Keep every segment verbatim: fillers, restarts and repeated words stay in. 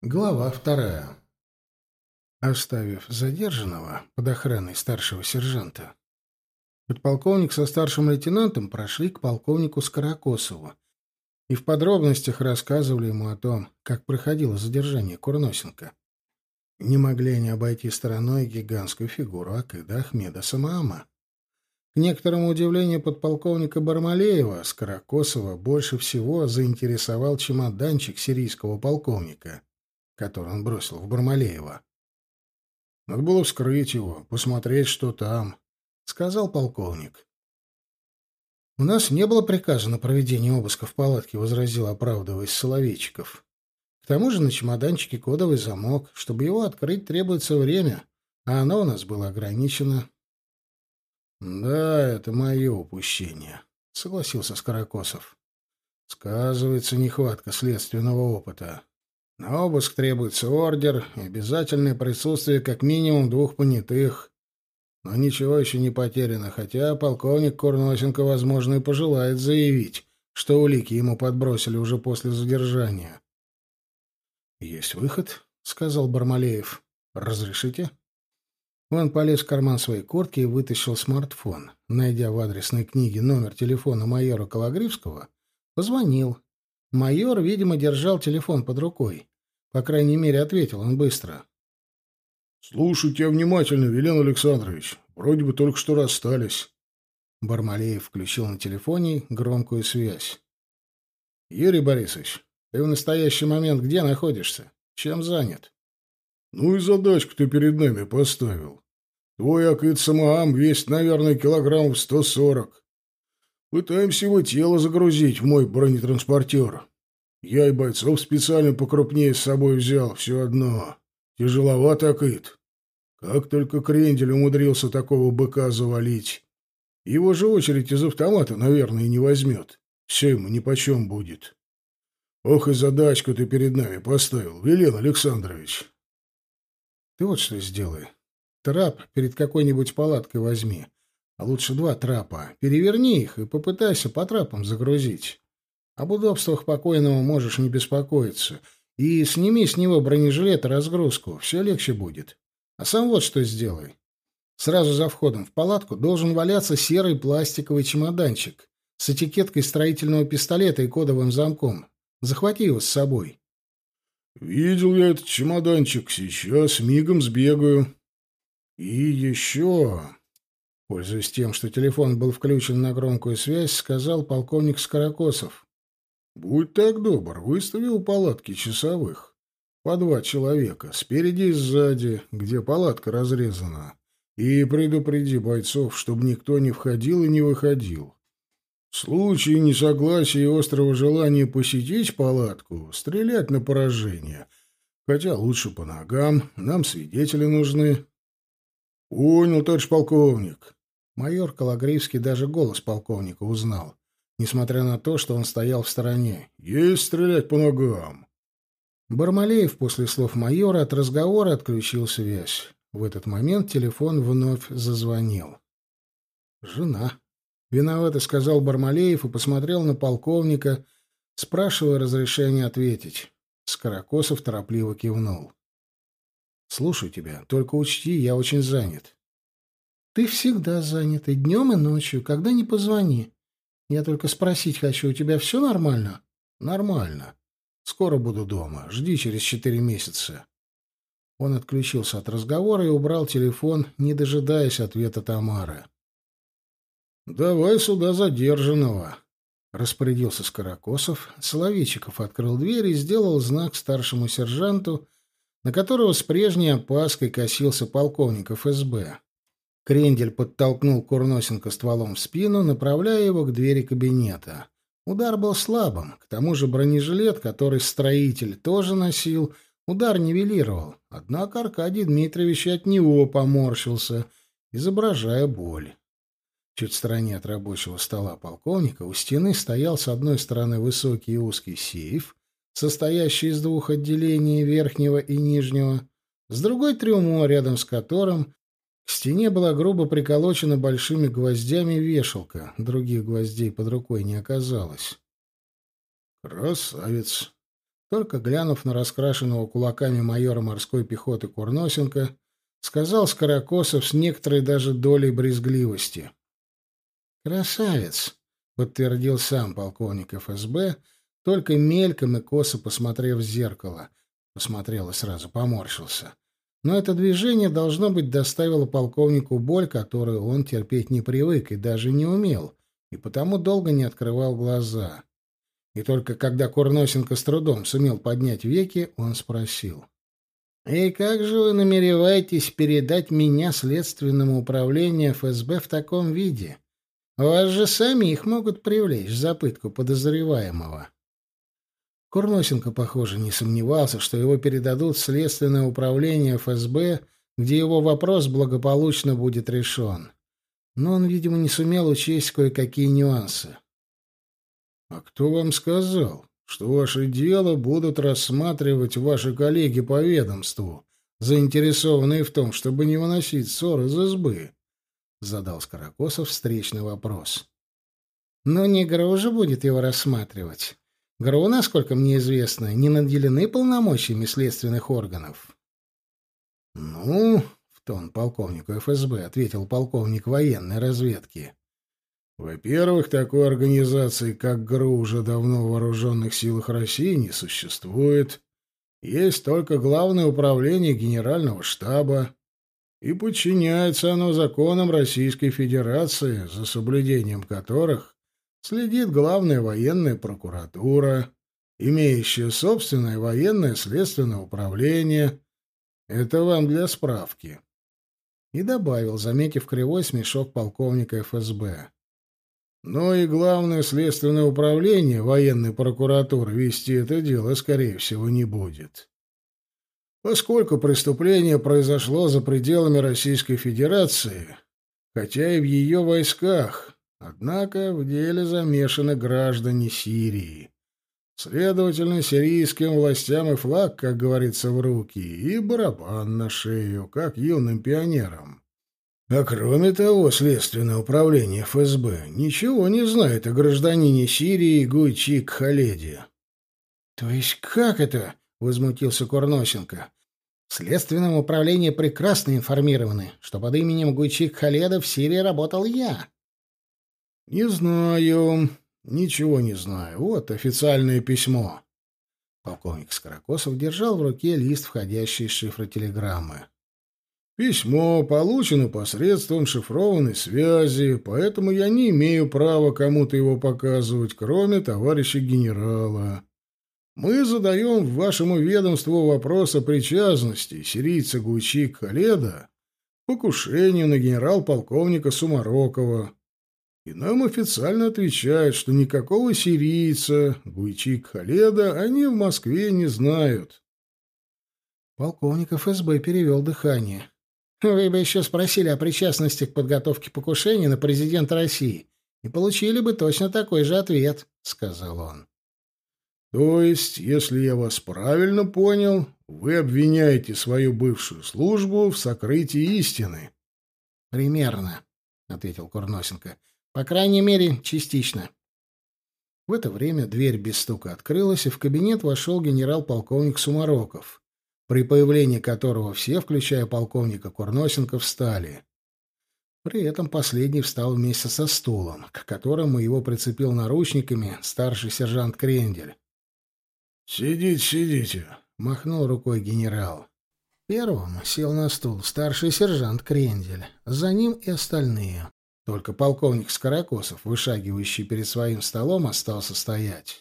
Глава вторая. Оставив задержанного под охраной старшего сержанта, подполковник со старшим лейтенантом прошли к полковнику Скорокосову и в подробностях рассказывали ему о том, как проходило задержание Курносенко. Не могли они обойти стороной гигантскую фигуру Акыда Ахмеда Самоама. К некоторому удивлению подполковника Бармалеева, Скорокосова больше всего заинтересовал чемоданчик сирийского полковника, который он бросил в Бармалеева. «Надо было вскрыть его, посмотреть, что там», — сказал полковник. «У нас не было приказа на проведение обыска в палатке», — возразил, оправдываясь, Соловейчиков. «К тому же на чемоданчике кодовый замок. Чтобы его открыть, требуется время, а оно у нас было ограничено». «Да, это мое упущение», — согласился Скорокосов. «Сказывается нехватка следственного опыта. На обыск требуется ордер и обязательное присутствие как минимум двух понятых. Но ничего еще не потеряно, хотя полковник Курносенко, возможно, и пожелает заявить, что улики ему подбросили уже после задержания». «Есть выход», — сказал Бармалеев. «Разрешите?» Он полез в карман своей куртки и вытащил смартфон. Найдя в адресной книге номер телефона майора Кологривского, позвонил. Майор, видимо, держал телефон под рукой. По крайней мере, ответил он быстро. «Слушаю тебя внимательно, Велен Александрович. Вроде бы только что расстались». Бармалеев включил на телефоне громкую связь. «Юрий Борисович, ты в настоящий момент где находишься? Чем занят?» «Ну и задачку ты перед нами поставил. Твой Акыд Самоам весит, наверное, килограммов сто сорок. Пытаемся его тело загрузить в мой бронетранспортер. Я и бойцов специально покрупнее с собой взял, все одно. Тяжеловат Акыд. Как только Крендель умудрился такого быка завалить. Его же очередь из автомата, наверное, и не возьмет. Все ему нипочем будет. Ох и задачку ты перед нами поставил, Велен Александрович». «Ты вот что сделай. Трап перед какой-нибудь палаткой возьми. А лучше два трапа. Переверни их и попытайся по трапам загрузить. Об удобствах покойного можешь не беспокоиться. И сними с него бронежилет и разгрузку. Все легче будет. А сам вот что сделай. Сразу за входом в палатку должен валяться серый пластиковый чемоданчик с этикеткой строительного пистолета и кодовым замком. Захвати его с собой». «Видел я этот чемоданчик. Сейчас мигом сбегаю. И еще...» Пользуясь тем, что телефон был включен на громкую связь, сказал полковник Скорокосов. «Будь так добр, выстави у палатки часовых. По два человека, спереди и сзади, где палатка разрезана. И предупреди бойцов, чтобы никто не входил и не выходил. В случае несогласия и острого желания посетить палатку, стрелять на поражение. Хотя лучше по ногам, нам свидетели нужны». «Понял, товарищ полковник». Майор Кологривский даже голос полковника узнал, несмотря на то, что он стоял в стороне. «Есть стрелять по ногам». Бармалеев после слов майора от разговора отключил связь. В этот момент телефон вновь зазвонил. «Жена». «Виновато», — сказал Бармалеев и посмотрел на полковника, спрашивая разрешения ответить. Скорокосов торопливо кивнул. «Слушаю тебя. Только учти, я очень занят». «Ты всегда занят, и днем, и ночью, когда ни позвони. Я только спросить хочу, у тебя все нормально?» «Нормально. Скоро буду дома. Жди через четыре месяца». Он отключился от разговора и убрал телефон, не дожидаясь ответа Тамары. «Давай сюда задержанного», — распорядился Скорокосов. Соловейчиков открыл дверь и сделал знак старшему сержанту, на которого с прежней опаской косился полковник эф эс бэ. Крендель подтолкнул Курносенко стволом в спину, направляя его к двери кабинета. Удар был слабым, к тому же бронежилет, который строитель тоже носил, удар нивелировал. Однако Аркадий Дмитриевич от него поморщился, изображая боль. Чуть в стороне от рабочего стола полковника у стены стоял с одной стороны высокий и узкий сейф, состоящий из двух отделений, верхнего и нижнего, с другой трюмо, рядом с которым к стене была грубо приколочена большими гвоздями вешалка, других гвоздей под рукой не оказалось. «Красавец!» Только глянув на раскрашенного кулаками майора морской пехоты Курносенко, сказал Скорокосов с некоторой даже долей брезгливости. «Красавец!» — подтвердил сам полковник эф эс бэ, только мельком и косо посмотрев в зеркало. Посмотрел и сразу поморщился. Но это движение, должно быть, доставило полковнику боль, которую он терпеть не привык и даже не умел, и потому долго не открывал глаза. И только когда Курносенко с трудом сумел поднять веки, он спросил: «И как же вы намереваетесь передать меня Следственному управлению эф эс бэ в таком виде? Вас же самих могут привлечь за пытку подозреваемого». Курносенко, похоже, не сомневался, что его передадут в Следственное управление эф эс бэ, где его вопрос благополучно будет решен. Но он, видимо, не сумел учесть кое-какие нюансы. «А кто вам сказал, что ваше дело будут рассматривать ваши коллеги по ведомству, заинтересованные в том, чтобы не выносить ссор из избы?» — задал Скорокосов встречный вопрос. «Но не ГРУ же будет его рассматривать. ГРУ, насколько мне известно, не наделены полномочиями следственных органов». «Ну, — в тон полковнику эф эс бэ ответил полковник военной разведки, — во-первых, такой организации, как ГРУ, уже давно в вооруженных силах России не существует. Есть только Главное управление Генерального штаба, и подчиняется оно законам Российской Федерации, за соблюдением которых следит Главная военная прокуратура, имеющая собственное военное следственное управление. Это вам для справки». И добавил, заметив кривой смешок полковника эф эс бэ: «Но и Главное следственное управление военной прокуратуры вести это дело, скорее всего, не будет. Поскольку преступление произошло за пределами Российской Федерации, хотя и в ее войсках, однако в деле замешаны граждане Сирии. Следовательно, сирийским властям и флаг, как говорится, в руки, и барабан на шею, как юным пионерам. А кроме того, Следственное управление эф эс бэ ничего не знает о гражданине Сирии Гуйчик Халеде». «То есть как это?» — возмутился Курносенко. «В Следственном управлении прекрасно информированы, что под именем Гуйчик Халеда в Сирии работал я». «Не знаю. Ничего не знаю. Вот официальное письмо». Полковник Скорокосов держал в руке лист входящей шифротелеграммы. «Письмо получено посредством шифрованной связи, поэтому я не имею права кому-то его показывать, кроме товарища генерала. Мы задаем вашему ведомству вопрос о причастности сирийца Гуйчик Халеда к покушению на генерал-полковника Сумарокова, и нам официально отвечают, что никакого сирийца Гуйчик Халеда они в Москве не знают». Полковник эф эс бэ перевел дыхание. «Вы бы еще спросили о причастности к подготовке покушения на президента России и получили бы точно такой же ответ», — сказал он. «То есть, если я вас правильно понял, вы обвиняете свою бывшую службу в сокрытии истины?» «Примерно», — ответил Курносенко. «По крайней мере, частично». В это время дверь без стука открылась, и в кабинет вошел генерал-полковник Сумароков, при появлении которого все, включая полковника Курносенко, встали. При этом последний встал вместе со стулом, к которому его прицепил наручниками старший сержант Крендель. «Сидите, сидите», — махнул рукой генерал. Первым сел на стул старший сержант Крендель, за ним и остальные. Только полковник Скорокосов, вышагивающий перед своим столом, остался стоять.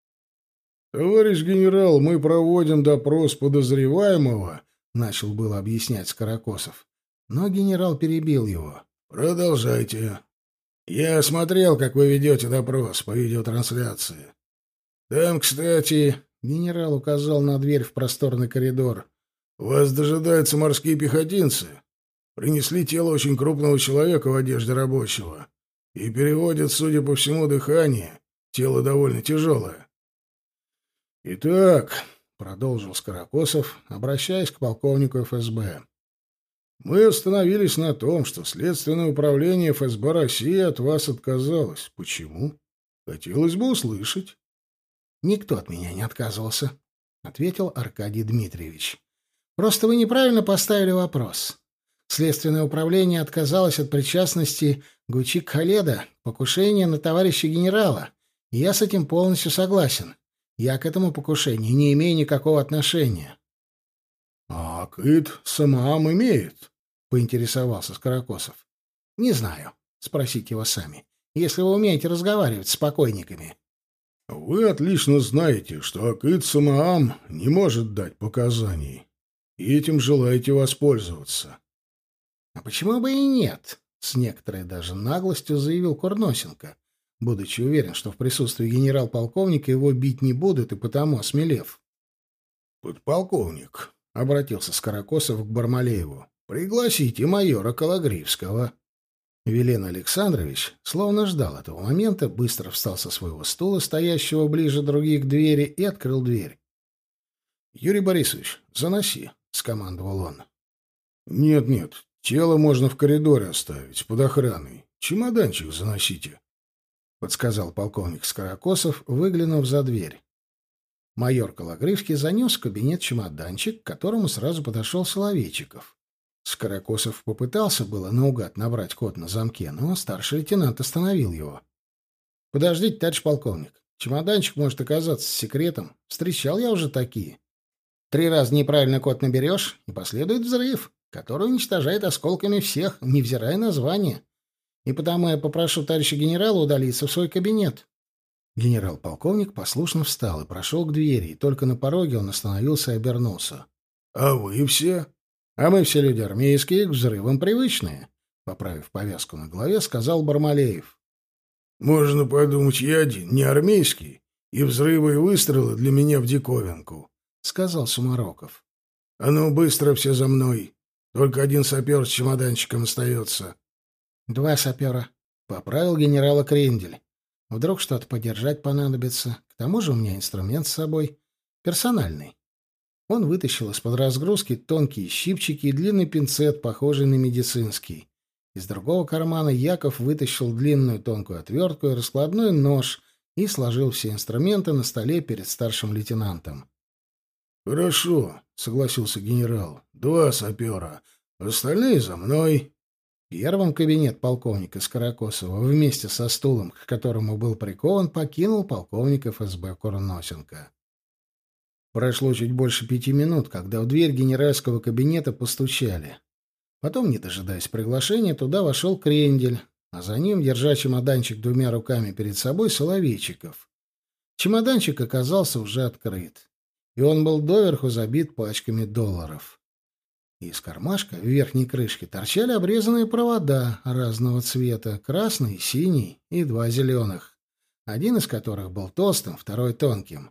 «Товарищ генерал, мы проводим допрос подозреваемого», — начал было объяснять Скорокосов. Но генерал перебил его. «Продолжайте. Я смотрел, как вы ведете допрос по видеотрансляции. Там, кстати...» — генерал указал на дверь в просторный коридор. «Вас дожидаются морские пехотинцы. Принесли тело очень крупного человека в одежде рабочего. И переводят, судя по всему, дыхание. Тело довольно тяжелое». «Итак», — продолжил Скорокосов, обращаясь к полковнику эф эс бэ, «мы остановились на том, что Следственное управление эф эс бэ России от вас отказалось. Почему? Хотелось бы услышать». «Никто от меня не отказывался», — ответил Аркадий Дмитриевич. «Просто вы неправильно поставили вопрос. Следственное управление отказалось от причастности Гучик-Халеда к покушению на товарища генерала, и я с этим полностью согласен. Я к этому покушению не имею никакого отношения». «А Акыт Самоам имеет?» — поинтересовался Скорокосов. «Не знаю. Спросите его сами, если вы умеете разговаривать с покойниками». «Вы отлично знаете, что Акыт Самоам не может дать показаний, и этим желаете воспользоваться». «А почему бы и нет?» — с некоторой даже наглостью заявил Курносенко, будучи уверен, что в присутствии генерал-полковника его бить не будут, и потому осмелев. «Подполковник», — обратился Скорокосов к Бармалееву, — «пригласите майора Кологривского». Вилен Александрович, словно ждал этого момента, быстро встал со своего стула, стоящего ближе других к двери, и открыл дверь. «Юрий Борисович, заноси», — скомандовал он. «Нет-нет, тело можно в коридоре оставить, под охраной. Чемоданчик заносите», — подсказал полковник Скорокосов, выглянув за дверь. Майор Кологривский занес в кабинет чемоданчик, к которому сразу подошел Соловейчиков. Скорокосов попытался было наугад набрать код на замке, но старший лейтенант остановил его. «Подождите, товарищ полковник. Чемоданчик может оказаться секретом. Встречал я уже такие. Три раза неправильно код наберешь, и последует взрыв, который уничтожает осколками всех, невзирая на звание. И потому я попрошу товарища генерала удалиться в свой кабинет». Генерал-полковник послушно встал и прошел к двери, и только на пороге он остановился и обернулся. «А вы все?» «А мы все люди армейские, к взрывам привычные», — поправив повязку на голове, сказал Бармалеев. «Можно подумать, я один, не армейский, и взрывы и выстрелы для меня в диковинку», — сказал Сумароков. «А ну, быстро все за мной. Только один сапер с чемоданчиком остается». «Два сапера», — поправил генерала Крендель. «Вдруг что-то подержать понадобится. К тому же у меня инструмент с собой. Персональный». Он вытащил из-под разгрузки тонкие щипчики и длинный пинцет, похожий на медицинский. Из другого кармана Яков вытащил длинную тонкую отвертку и раскладной нож и сложил все инструменты на столе перед старшим лейтенантом. «Хорошо», — согласился генерал. «Два сапера. Остальные за мной». Первым кабинет полковника Скорокосова вместе со стулом, к которому был прикован, покинул полковник эф эс бэ Курносенко. Прошло чуть больше пяти минут, когда в дверь генеральского кабинета постучали. Потом, не дожидаясь приглашения, туда вошел Крендель, а за ним, держа чемоданчик двумя руками перед собой, Соловейчиков. Чемоданчик оказался уже открыт, и он был доверху забит пачками долларов. Из кармашка в верхней крышке торчали обрезанные провода разного цвета, красный, синий и два зеленых, один из которых был толстым, второй тонким.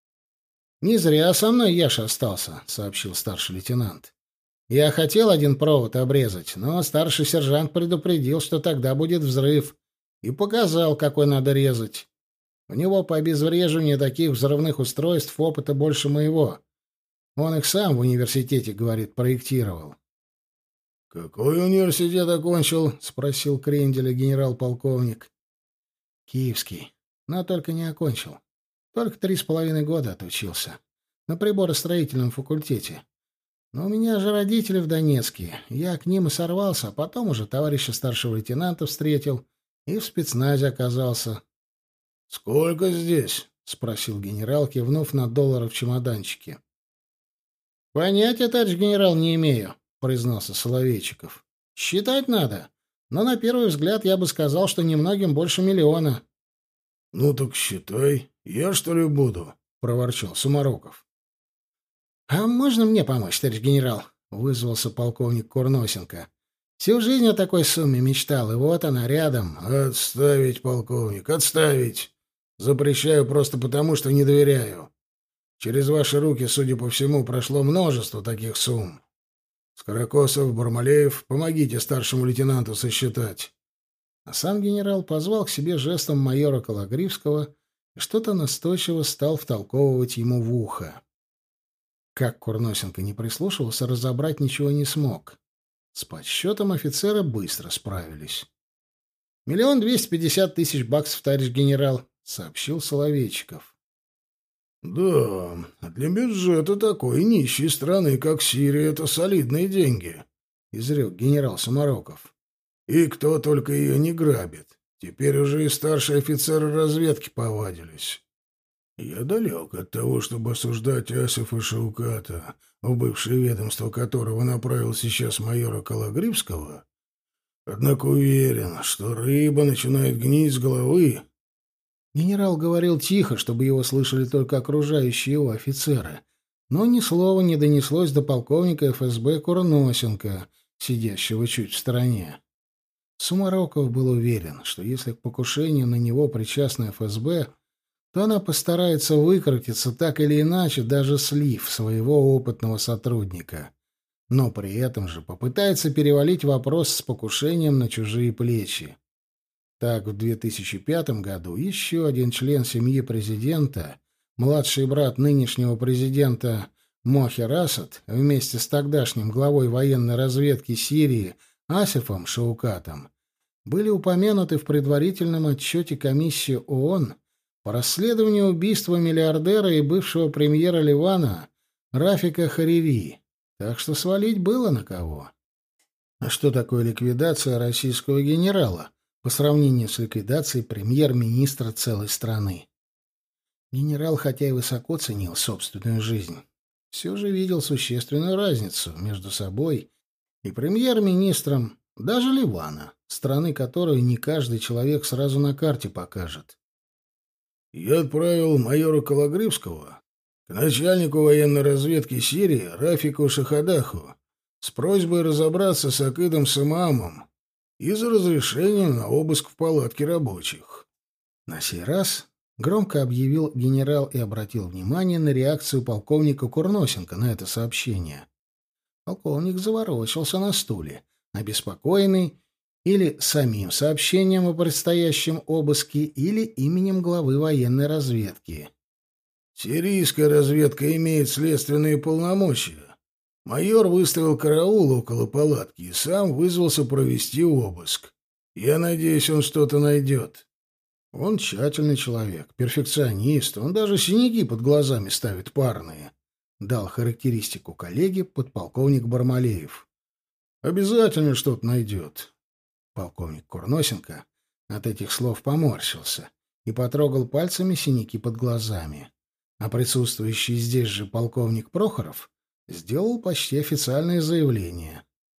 «Не зря со мной Яша остался», — сообщил старший лейтенант. «Я хотел один провод обрезать, но старший сержант предупредил, что тогда будет взрыв, и показал, какой надо резать. У него по обезвреживанию таких взрывных устройств опыта больше моего. Он их сам в университете, говорит, проектировал». «Какой университет окончил?» — спросил Кренделя генерал-полковник. «Киевский, но только не окончил. Только три с половиной года отучился. На приборостроительном факультете. Но у меня же родители в Донецке. Я к ним и сорвался, а потом уже товарища старшего лейтенанта встретил и в спецназе оказался». «Сколько здесь?» — спросил генерал, кивнув на доллары в чемоданчике. «Понятия, товарищ генерал, не имею», — признался Соловейчиков. «Считать надо. Но на первый взгляд я бы сказал, что немногим больше миллиона». «Ну так считай. Я, что ли, буду?» — проворчал Сумароков. «А можно мне помочь, товарищ генерал?» — вызвался полковник Курносенко. «Всю жизнь о такой сумме мечтал, и вот она рядом». «Отставить, полковник, отставить. Запрещаю просто потому, что не доверяю. Через ваши руки, судя по всему, прошло множество таких сумм. Скорокосов, Бармалеев, помогите старшему лейтенанту сосчитать». А сам генерал позвал к себе жестом майора Кологривского и что-то настойчиво стал втолковывать ему в ухо. Как Курносенко не прислушивался, разобрать ничего не смог. С подсчетом офицеры быстро справились. «Миллион двести пятьдесят тысяч баксов, товарищ генерал», — сообщил Соловейчиков. Да, для бюджета такой нищей страны, как Сирия, это солидные деньги, изрек генерал Сумароков. И кто только ее не грабит. Теперь уже и старшие офицеры разведки повадились. Я далек от того, чтобы осуждать Асифа Шауката, в бывшее ведомство которого направил сейчас майора Калагривского, однако уверен, что рыба начинает гнить с головы. Генерал говорил тихо, чтобы его слышали только окружающие его офицеры, но ни слова не донеслось до полковника эф эс бэ Курносенко, сидящего чуть в стороне. Сумароков был уверен, что если к покушению на него причастна эф эс бэ, то она постарается выкрутиться так или иначе, даже слив своего опытного сотрудника. Но при этом же попытается перевалить вопрос с покушением на чужие плечи. Так, в две тысячи пятом году еще один член семьи президента, младший брат нынешнего президента Мохер Асад, вместе с тогдашним главой военной разведки Сирии Асифом Шаукатом, были упомянуты в предварительном отчете комиссии ООН по расследованию убийства миллиардера и бывшего премьера Ливана Рафика Харири, так что свалить было на кого. А что такое ликвидация российского генерала по сравнению с ликвидацией премьер-министра целой страны? Генерал, хотя и высоко ценил собственную жизнь, все же видел существенную разницу между собой и премьер-министром даже Ливана, страны, которую не каждый человек сразу на карте покажет. Я отправил майора Калагривского к начальнику военной разведки Сирии Рафику Шахадаху с просьбой разобраться с Акидом Самаамом и за разрешением на обыск в палатке рабочих. На сей раз громко объявил генерал и обратил внимание на реакцию полковника Курносенко на это сообщение. Полковник заворочился на стуле, обеспокоенный или самим сообщением о предстоящем обыске, или именем главы военной разведки. «Сирийская разведка имеет следственные полномочия. Майор выставил караул около палатки и сам вызвался провести обыск. Я надеюсь, он что-то найдет». Он тщательный человек, перфекционист, он даже синяки под глазами ставит парные, — дал характеристику коллеге подполковник Бармалеев. «Обязательно что-то найдет». Полковник Курносенко от этих слов поморщился и потрогал пальцами синяки под глазами. А присутствующий здесь же полковник Прохоров сделал почти официальное заявление.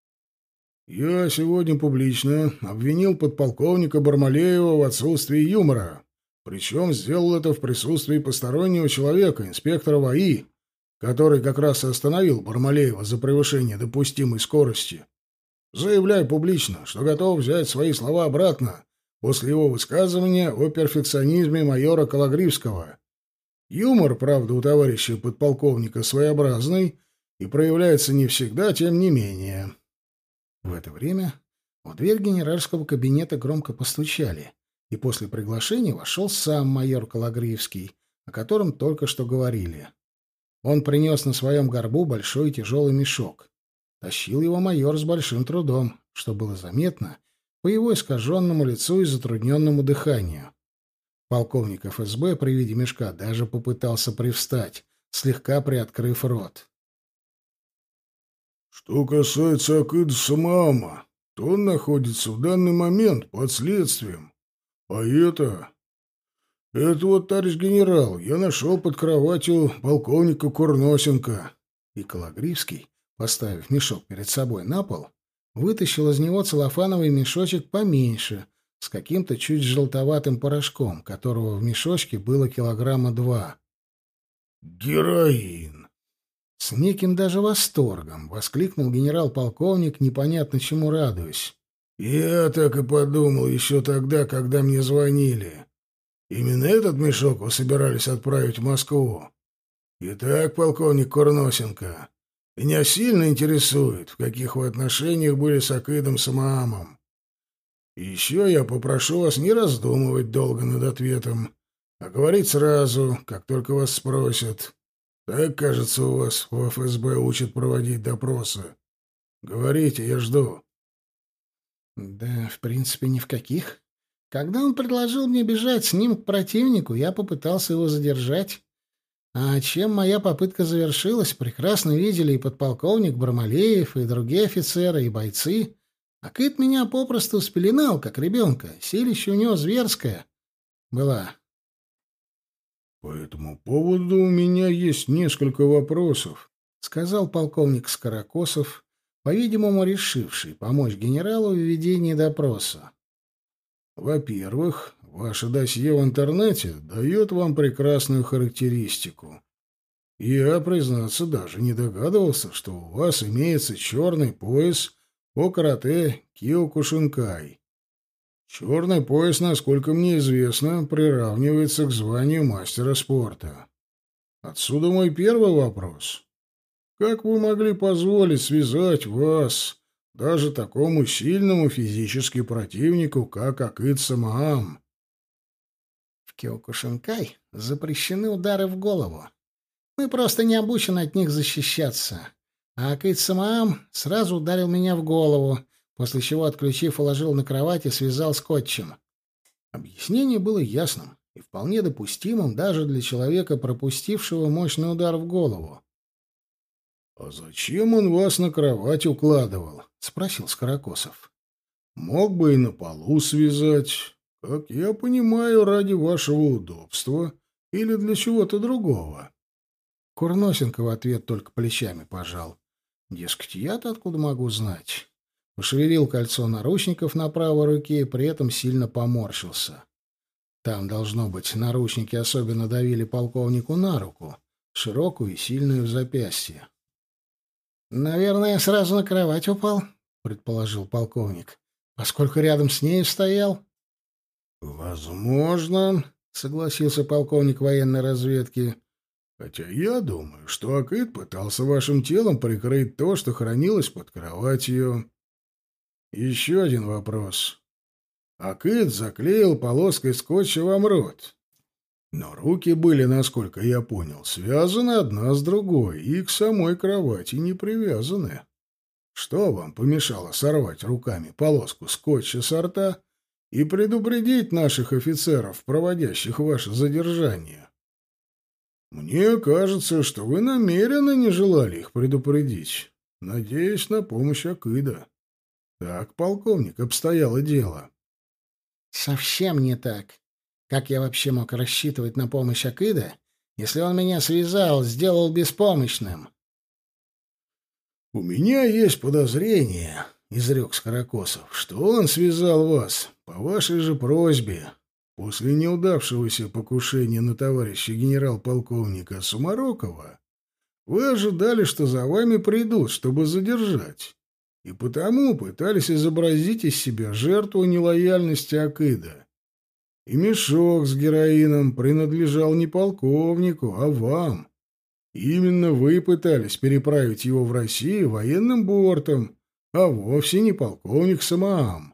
«Я сегодня публично обвинил подполковника Бармалеева в отсутствии юмора. Причем сделал это в присутствии постороннего человека, инспектора ВАИ, который как раз и остановил Бармалеева за превышение допустимой скорости. Заявляю публично, что готов взять свои слова обратно после его высказывания о перфекционизме майора Калагривского. Юмор, правда, у товарища подполковника своеобразный и проявляется не всегда, тем не менее». В это время в дверь генеральского кабинета громко постучали, и после приглашения вошел сам майор Калагривский, о котором только что говорили. Он принес на своем горбу большой тяжелый мешок. Тащил его майор с большим трудом, что было заметно по его искаженному лицу и затрудненному дыханию. Полковник эф эс бэ при виде мешка даже попытался привстать, слегка приоткрыв рот. «Что касается Акида Самаама, то он находится в данный момент под следствием. А это... Это вот, товарищ генерал, я нашел под кроватью полковника Курносенко». И Калагривский, поставив мешок перед собой на пол, вытащил из него целлофановый мешочек поменьше, с каким-то чуть желтоватым порошком, которого в мешочке было килограмма два. «Героин!» С неким даже восторгом воскликнул генерал-полковник, непонятно чему радуясь. «Я так и подумал еще тогда, когда мне звонили. Именно этот мешок вы собирались отправить в Москву. Итак, полковник Курносенко, меня сильно интересует, в каких вы отношениях были с Акидом Самаамом. И еще я попрошу вас не раздумывать долго над ответом, а говорить сразу, как только вас спросят. Так, кажется, у вас в эф эс бэ учат проводить допросы. Говорите, я жду». «Да, в принципе, ни в каких. Когда он предложил мне бежать с ним к противнику, я попытался его задержать. А чем моя попытка завершилась, прекрасно видели и подполковник Бармалеев, и другие офицеры, и бойцы. Акыт меня попросту спеленал, как ребенка. Силище у него зверское была. «По этому поводу у меня есть несколько вопросов», — сказал полковник Скорокосов, по-видимому, решивший помочь генералу в ведении допроса. «Во-первых, ваше досье в интернете дает вам прекрасную характеристику. Я, признаться, даже не догадывался, что у вас имеется черный пояс по карате Киокушинкай. Черный пояс, насколько мне известно, приравнивается к званию мастера спорта. Отсюда мой первый вопрос. Как вы могли позволить связать вас, даже такому сильному физически противнику, как Акыт Самаам? В Киокушинкай запрещены удары в голову. Мы просто не обучены от них защищаться. А Акыт Самаам сразу ударил меня в голову, после чего, отключив, уложил на кровать и связал скотчем. Объяснение было ясным и вполне допустимым даже для человека, пропустившего мощный удар в голову. — А зачем он вас на кровать укладывал? — спросил Скорокосов. — Мог бы и на полу связать, как я понимаю, ради вашего удобства или для чего-то другого. Курносенко в ответ только плечами пожал. Дескать, я-то откуда могу знать? Пошевелил кольцо наручников на правой руке и при этом сильно поморщился. Там, должно быть, наручники особенно давили полковнику на руку, широкую и сильную в запястье. «Наверное, сразу на кровать упал», — предположил полковник, поскольку рядом с ней стоял. «Возможно», — согласился полковник военной разведки, «хотя я думаю, что Акыт пытался вашим телом прикрыть то, что хранилось под кроватью. Еще один вопрос. Акыт заклеил полоской скотча вам рот. Но руки были, насколько я понял, связаны одна с другой и к самой кровати не привязаны. Что вам помешало сорвать руками полоску скотча с рта и предупредить наших офицеров, проводящих ваше задержание? Мне кажется, что вы намеренно не желали их предупредить, надеясь на помощь Акыда. Так, полковник, обстояло дело. Совсем не так. Как я вообще мог рассчитывать на помощь Акыда, если он меня связал, сделал беспомощным? У меня есть подозрение, изрек Скорокосов, что он связал вас по вашей же просьбе. После неудавшегося покушения на товарища генерал-полковника Сумарокова вы ожидали, что за вами придут, чтобы задержать, и потому пытались изобразить из себя жертву нелояльности Акыда. И мешок с героином принадлежал не полковнику, а вам. Именно вы пытались переправить его в Россию военным бортом, а вовсе не полковник Самаам.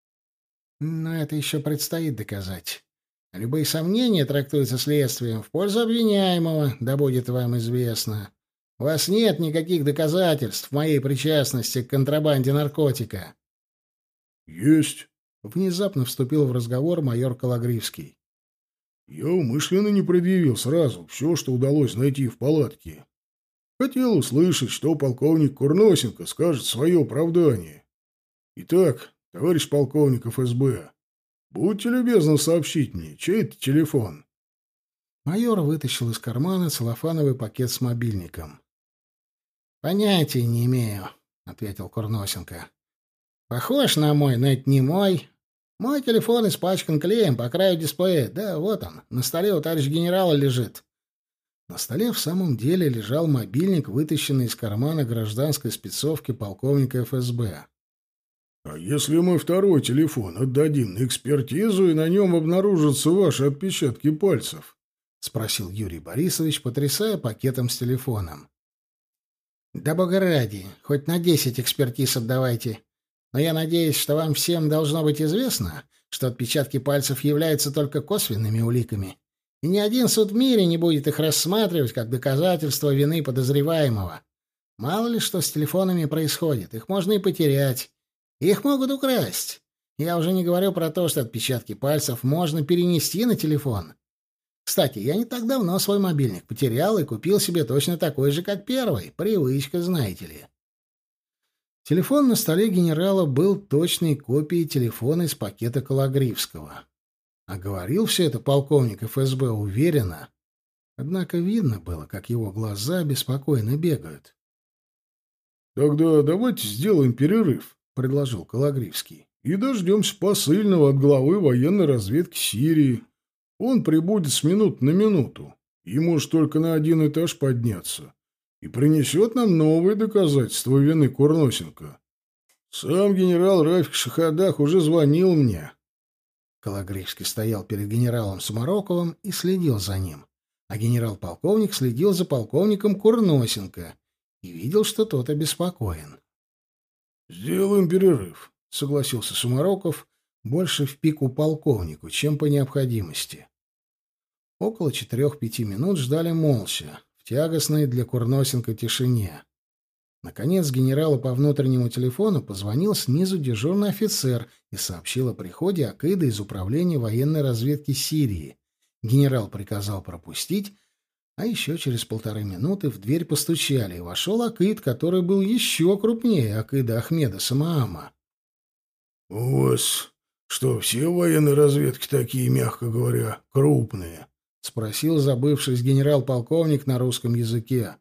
Но это еще предстоит доказать. Любые сомнения трактуются следствием в пользу обвиняемого, да будет вам известно. У вас нет никаких доказательств моей причастности к контрабанде наркотика. — Есть. — внезапно вступил в разговор майор Калагривский. — Я умышленно не предъявил сразу все, что удалось найти в палатке. Хотел услышать, что полковник Курносенко скажет свое оправдание. Итак, товарищ полковник эф эс бэ, будьте любезны сообщить мне, чей это телефон. Майор вытащил из кармана целлофановый пакет с мобильником. «Понятия не имею», — ответил Курносенко. «Похож на мой, но это не мой. Мой телефон испачкан клеем по краю дисплея. Да, вот он, на столе у товарища генерала лежит». На столе в самом деле лежал мобильник, вытащенный из кармана гражданской спецовки полковника эф эс бэ. «А если мы второй телефон отдадим на экспертизу, и на нем обнаружатся ваши отпечатки пальцев?» — спросил Юрий Борисович, потрясая пакетом с телефоном. «Да бога ради, хоть на десять экспертиз отдавайте. Но я надеюсь, что вам всем должно быть известно, что отпечатки пальцев являются только косвенными уликами, и ни один суд в мире не будет их рассматривать как доказательство вины подозреваемого. Мало ли что с телефонами происходит, их можно и потерять, их могут украсть. Я уже не говорю про то, что отпечатки пальцев можно перенести на телефон. Кстати, я не так давно свой мобильник потерял и купил себе точно такой же, как первый. Привычка, знаете ли. Телефон на столе генерала был точной копией телефона из пакета Кологривского. А говорил все это полковник эф эс бэ уверенно. Однако видно было, как его глаза беспокойно бегают. «Тогда давайте сделаем перерыв», — предложил Кологривский, «и дождемся посыльного от главы военной разведки Сирии. Он прибудет с минут на минуту и может только на один этаж подняться и принесет нам новые доказательства вины Курносенко. Сам генерал Рафик Шахадах уже звонил мне». Кологривский стоял перед генералом Сумароковым и следил за ним, а генерал-полковник следил за полковником Курносенко и видел, что тот обеспокоен. «Сделаем перерыв», — согласился Сумароков, больше в пику полковнику, чем по необходимости. Около четырех-пяти минут ждали молча, в тягостной для Курносенко тишине. Наконец генералу по внутреннему телефону позвонил снизу дежурный офицер и сообщил о приходе Акида из Управления военной разведки Сирии. Генерал приказал пропустить, а еще через полторы минуты в дверь постучали, и вошел Акид, который был еще крупнее Акида Ахмеда Самаама. «У вас что, все военные разведки такие, мягко говоря, крупные?» — спросил забывшись генерал-полковник на русском языке.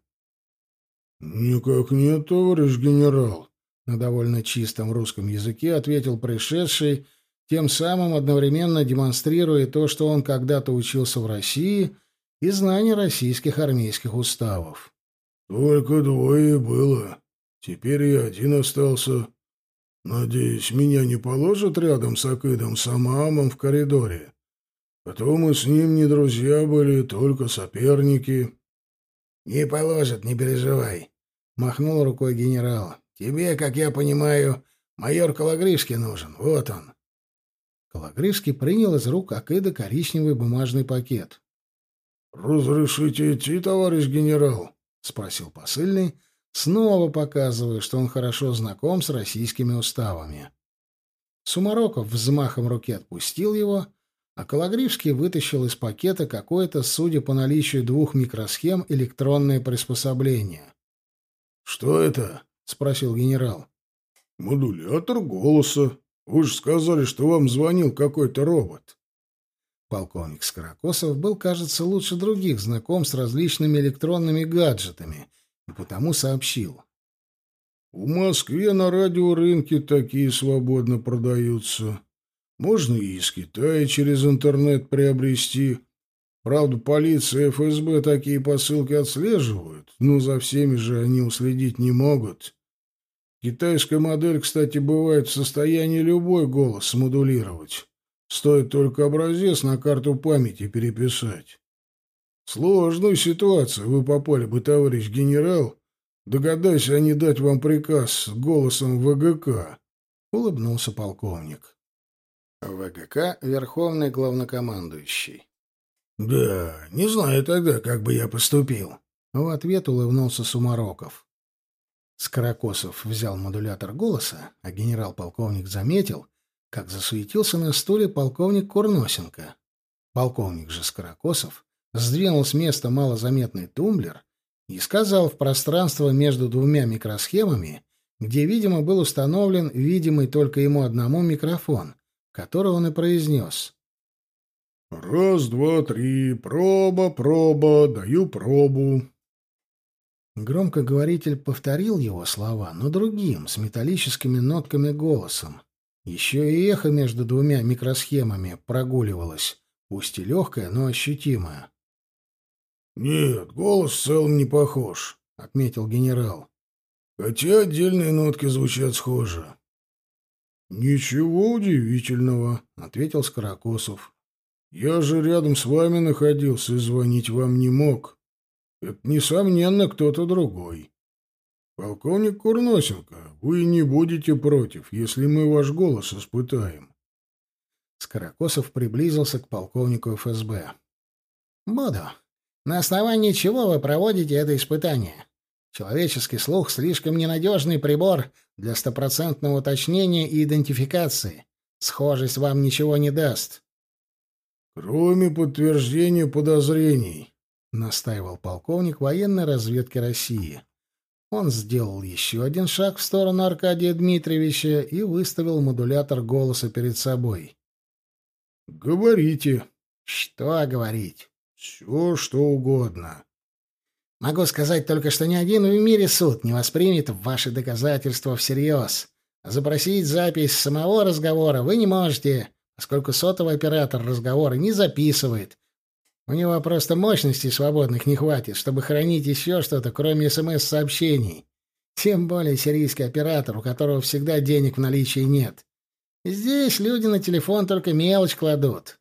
«Никак нет, товарищ генерал», — на довольно чистом русском языке ответил пришедший, тем самым одновременно демонстрируя то, что он когда-то учился в России, и знание российских армейских уставов. «Только двое было. Теперь я один остался. Надеюсь, меня не положат рядом с Акидом Самаамом в коридоре. А то мы с ним не друзья были, только соперники». «Не положат, не переживай», — махнул рукой генерал. «Тебе, как я понимаю, майор Кологривский нужен. Вот он». Кологривский принял из рук Акида коричневый бумажный пакет. «Разрешите идти, товарищ генерал?» — спросил посыльный, снова показывая, что он хорошо знаком с российскими уставами. Сумароков взмахом руки отпустил его, а Кологривский вытащил из пакета какое-то, судя по наличию двух микросхем, электронное приспособление. «Что это?» — спросил генерал. «Модулятор голоса. Вы же сказали, что вам звонил какой-то робот». Полковник Скорокосов был, кажется, лучше других знаком с различными электронными гаджетами, и потому сообщил. «В Москве на радиорынке такие свободно продаются. Можно и из Китая через интернет приобрести. Правда, полиция и эф эс бэ такие посылки отслеживают, но за всеми же они уследить не могут. Китайская модель, кстати, бывает в состоянии любой голос смодулировать. Стоит только образец на карту памяти переписать. В сложную ситуацию вы попали бы, товарищ генерал. Догадайся они дать вам приказ с голосом вэ гэ ка», — улыбнулся полковник. вэ гэ ка — Верховный главнокомандующий. «Да, не знаю тогда, как бы я поступил», — в ответ улыбнулся Сумароков. Скорокосов взял модулятор голоса, а генерал-полковник заметил, как засуетился на стуле полковник Курносенко. Полковник же Скорокосов сдвинул с места малозаметный тумблер и сказал в пространство между двумя микросхемами, где, видимо, был установлен видимый только ему одному микрофон, который он и произнес. «Раз, два, три, проба, проба, даю пробу». Громкоговоритель повторил его слова, но другим, с металлическими нотками голосом. Еще и эхо между двумя микросхемами прогуливалось, пусть и легкое, но ощутимое. «Нет, голос в целом не похож», — отметил генерал. «Хотя отдельные нотки звучат схоже». «Ничего удивительного», — ответил Скорокосов. «Я же рядом с вами находился и звонить вам не мог. Это, несомненно, кто-то другой. Полковник Курносенко, вы не будете против, если мы ваш голос испытаем?» Скорокосов приблизился к полковнику эф эс бэ. «Буду. На основании чего вы проводите это испытание? Человеческий слух — слишком ненадежный прибор для стопроцентного уточнения и идентификации. Схожесть вам ничего не даст». Кроме подтверждения подозрений, — настаивал полковник военной разведки России. Он сделал еще один шаг в сторону Аркадия Дмитриевича и выставил модулятор голоса перед собой. «Говорите». «Что говорить?» «Все, что угодно». «Могу сказать только, что ни один в мире суд не воспримет ваши доказательства всерьез. Запросить запись самого разговора вы не можете, поскольку сотовый оператор разговора не записывает. У него просто мощностей свободных не хватит, чтобы хранить еще что-то, кроме СМС-сообщений. Тем более сирийский оператор, у которого всегда денег в наличии нет. Здесь люди на телефон только мелочь кладут».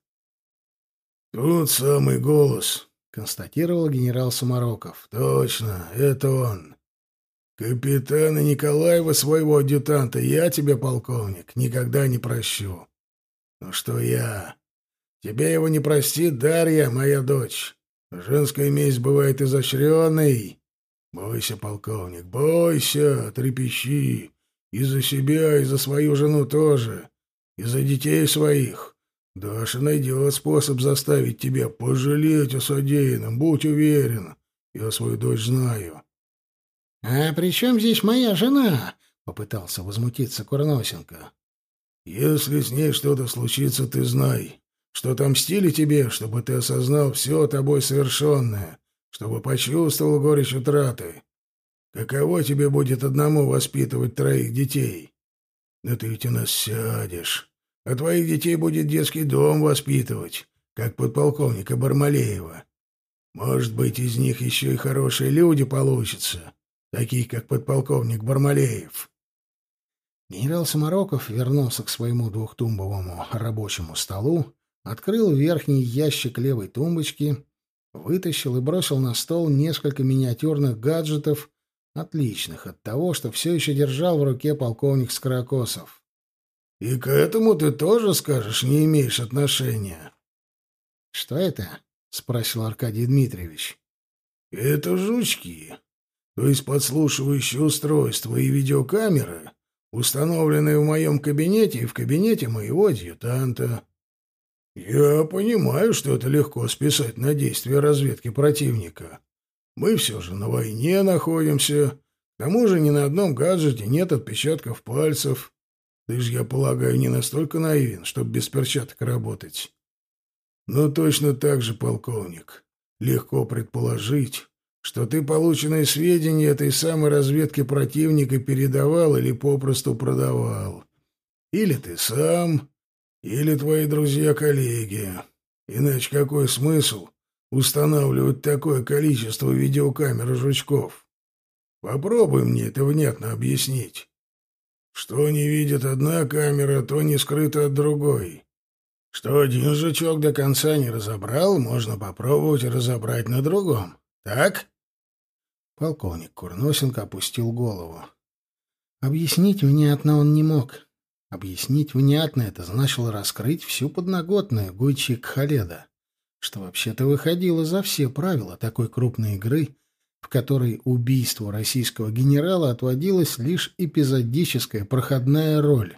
«Тот самый голос», — констатировал генерал Сумароков. «Точно, это он. Капитана Николаева, своего адъютанта, я тебе, полковник, никогда не прощу. Ну что я? Тебя его не простит Дарья, моя дочь. Женская месть бывает изощренной. Бойся, полковник, бойся, трепещи. И за себя, и за свою жену тоже. И за детей своих. Даша найдет способ заставить тебя пожалеть о содеянном, будь уверен. Я свою дочь знаю». «А при чем здесь моя жена?» — попытался возмутиться Курносенко. «Если с ней что-то случится, ты знай, что отомстили тебе, чтобы ты осознал все тобой совершенное, чтобы почувствовал горечь утраты. Каково тебе будет одному воспитывать троих детей? Да ты ведь у нас сядешь, а твоих детей будет детский дом воспитывать, как подполковника Бармалеева. Может быть, из них еще и хорошие люди получатся, такие как подполковник Бармалеев». Генерал Сумароков вернулся к своему двухтумбовому рабочему столу, открыл верхний ящик левой тумбочки, вытащил и бросил на стол несколько миниатюрных гаджетов, отличных от того, что все еще держал в руке полковник Скорокосов. «И к этому ты тоже, скажешь, не имеешь отношения?» «Что это?» — спросил Аркадий Дмитриевич. «Это жучки, то есть подслушивающие устройства и видеокамеры, установленные в моем кабинете и в кабинете моего адъютанта. Я понимаю, что это легко списать на действия разведки противника. Мы все же на войне находимся, к тому же ни на одном гаджете нет отпечатков пальцев. Ты же, я полагаю, не настолько наивен, чтобы без перчаток работать. Но точно так же, полковник, легко предположить, что ты полученные сведения этой самой разведки противника передавал или попросту продавал. Или ты сам, или твои друзья-коллеги. Иначе какой смысл устанавливать такое количество видеокамер и жучков? Попробуй мне это внятно объяснить. Что не видит одна камера, то не скрыто от другой. Что один жучок до конца не разобрал, можно попробовать разобрать на другом. Так?» Полковник Курносенко опустил голову. Объяснить внятно он не мог. Объяснить внятно — это значило раскрыть всю подноготную Гуйчик-Халеда, что вообще-то выходило за все правила такой крупной игры, в которой убийству российского генерала отводилась лишь эпизодическая проходная роль.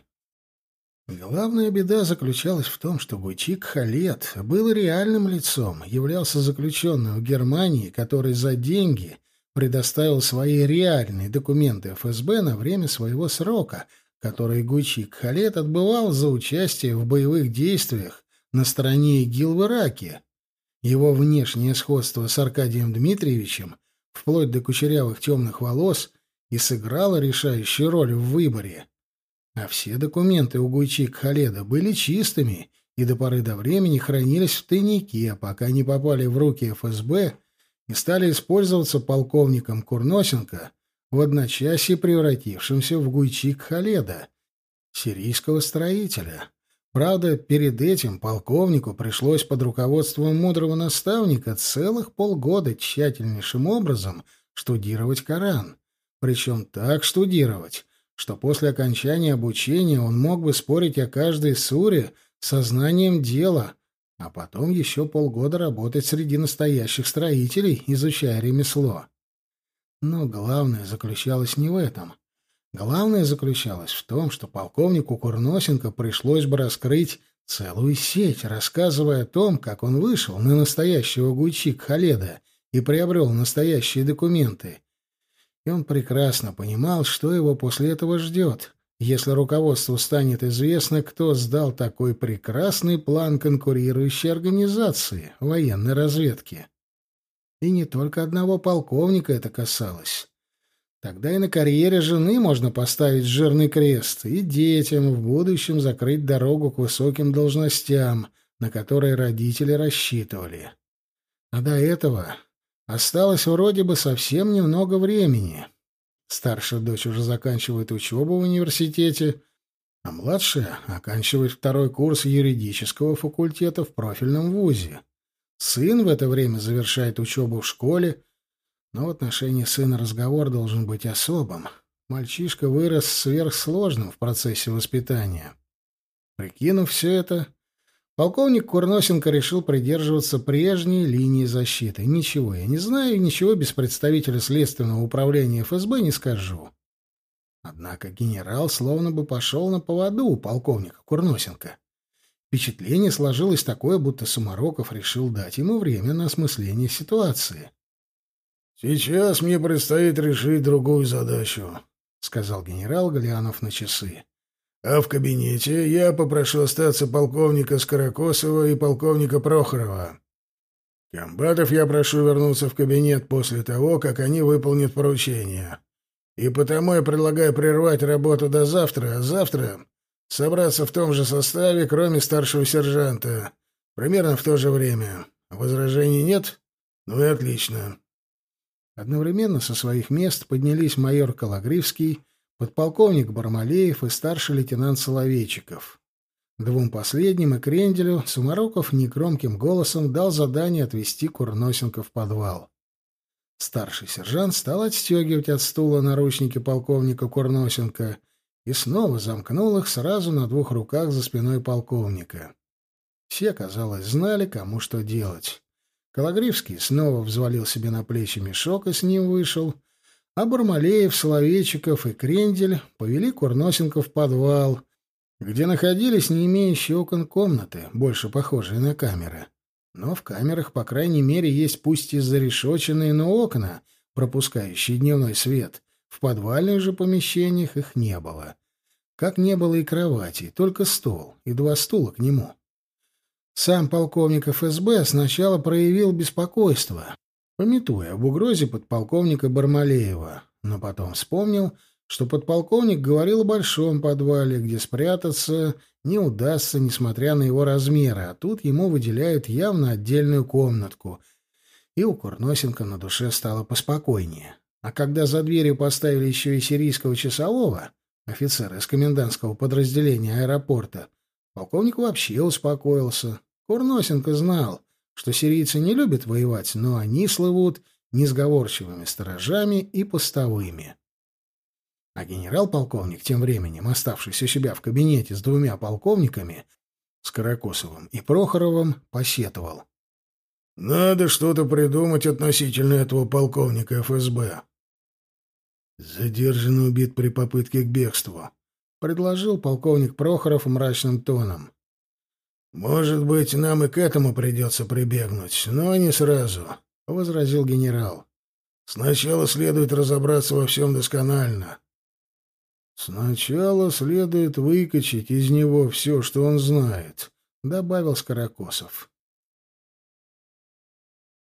Главная беда заключалась в том, что Гуйчик-Халед был реальным лицом, являлся заключенным в Германии, который за деньги предоставил свои реальные документы эф эс бэ на время своего срока, который Гуйчик-Халед отбывал за участие в боевых действиях на стороне ИГИЛ в Ираке. Его внешнее сходство с Аркадием Дмитриевичем, вплоть до кучерявых темных волос, и сыграло решающую роль в выборе. А все документы у Гуйчик-Халеда были чистыми и до поры до времени хранились в тайнике, пока не попали в руки эф эс бэ и стали использоваться полковником Курносенко, в одночасье превратившимся в Гуйчик-Халеда, сирийского строителя. Правда, перед этим полковнику пришлось под руководством мудрого наставника целых полгода тщательнейшим образом штудировать Коран. Причем так штудировать, что после окончания обучения он мог бы спорить о каждой суре сознанием дела, а потом еще полгода работать среди настоящих строителей, изучая ремесло. Но главное заключалось не в этом. Главное заключалось в том, что полковнику Курносенко пришлось бы раскрыть Целую сеть, рассказывая о том, как он вышел на настоящего Гуйчик Халеда и приобрел настоящие документы. И он прекрасно понимал, что его после этого ждет, если руководству станет известно, кто сдал такой прекрасный план конкурирующей организации военной разведки. И не только одного полковника это касалось. Тогда и на карьере жены можно поставить жирный крест, и детям в будущем закрыть дорогу к высоким должностям, на которые родители рассчитывали. А до этого осталось вроде бы совсем немного времени. Старшая дочь уже заканчивает учебу в университете, а младшая оканчивает второй курс юридического факультета в профильном вузе. Сын в это время завершает учебу в школе, но в отношении сына разговор должен быть особым. Мальчишка вырос сверхсложным в процессе воспитания. Прикинув все это, полковник Курносенко решил придерживаться прежней линии защиты. Ничего я не знаю, и ничего без представителя Следственного управления эф эс бэ не скажу. Однако генерал словно бы пошел на поводу у полковника Курносенко. Впечатление сложилось такое, будто Сумароков решил дать ему время на осмысление ситуации. «Сейчас мне предстоит решить другую задачу», — сказал генерал, глянув на часы. «А в кабинете я попрошу остаться полковника Скорокосова и полковника Прохорова. Комбатов я прошу вернуться в кабинет после того, как они выполнят поручение. И потому я предлагаю прервать работу до завтра, а завтра собраться в том же составе, кроме старшего сержанта, примерно в то же время. Возражений нет? Ну и отлично». Одновременно со своих мест поднялись майор Калагривский, подполковник Бармалеев и старший лейтенант Соловейчиков. Двум последним и Кренделю Сумароков негромким голосом дал задание отвезти Курносенко в подвал. Старший сержант стал отстегивать от стула наручники полковника Курносенко и снова замкнул их сразу на двух руках за спиной полковника. Все, казалось, знали, кому что делать. Калагривский снова взвалил себе на плечи мешок и с ним вышел, а Бармалеев, Соловейчиков и Крендель повели Курносенко в подвал, где находились не имеющие окон комнаты, больше похожие на камеры. Но в камерах, по крайней мере, есть пусть и зарешоченные, но окна, пропускающие дневной свет. В подвальных же помещениях их не было. Как не было и кровати, только стол и два стула к нему. Сам полковник эф эс бэ сначала проявил беспокойство, памятуя об угрозе подполковника Бармалеева, но потом вспомнил, что подполковник говорил о большом подвале, где спрятаться не удастся, несмотря на его размеры, а тут ему выделяют явно отдельную комнатку, и у Курносенко на душе стало поспокойнее. А когда за дверью поставили еще и сирийского часового, офицера из комендантского подразделения аэропорта, полковник вообще успокоился. Курносенко знал, что сирийцы не любят воевать, но они слывут несговорчивыми сторожами и постовыми. А генерал-полковник, тем временем оставшийся у себя в кабинете с двумя полковниками, Скорокосовым и Прохоровым, посетовал. «Надо что-то придумать относительно этого полковника эф эс бэ». «Задержанный убит при попытке к бегству», — предложил полковник Прохоров мрачным тоном. «Может быть, нам и к этому придется прибегнуть, но не сразу», — возразил генерал. «Сначала следует разобраться во всем досконально». «Сначала следует выкачать из него все, что он знает», — добавил Скорокосов.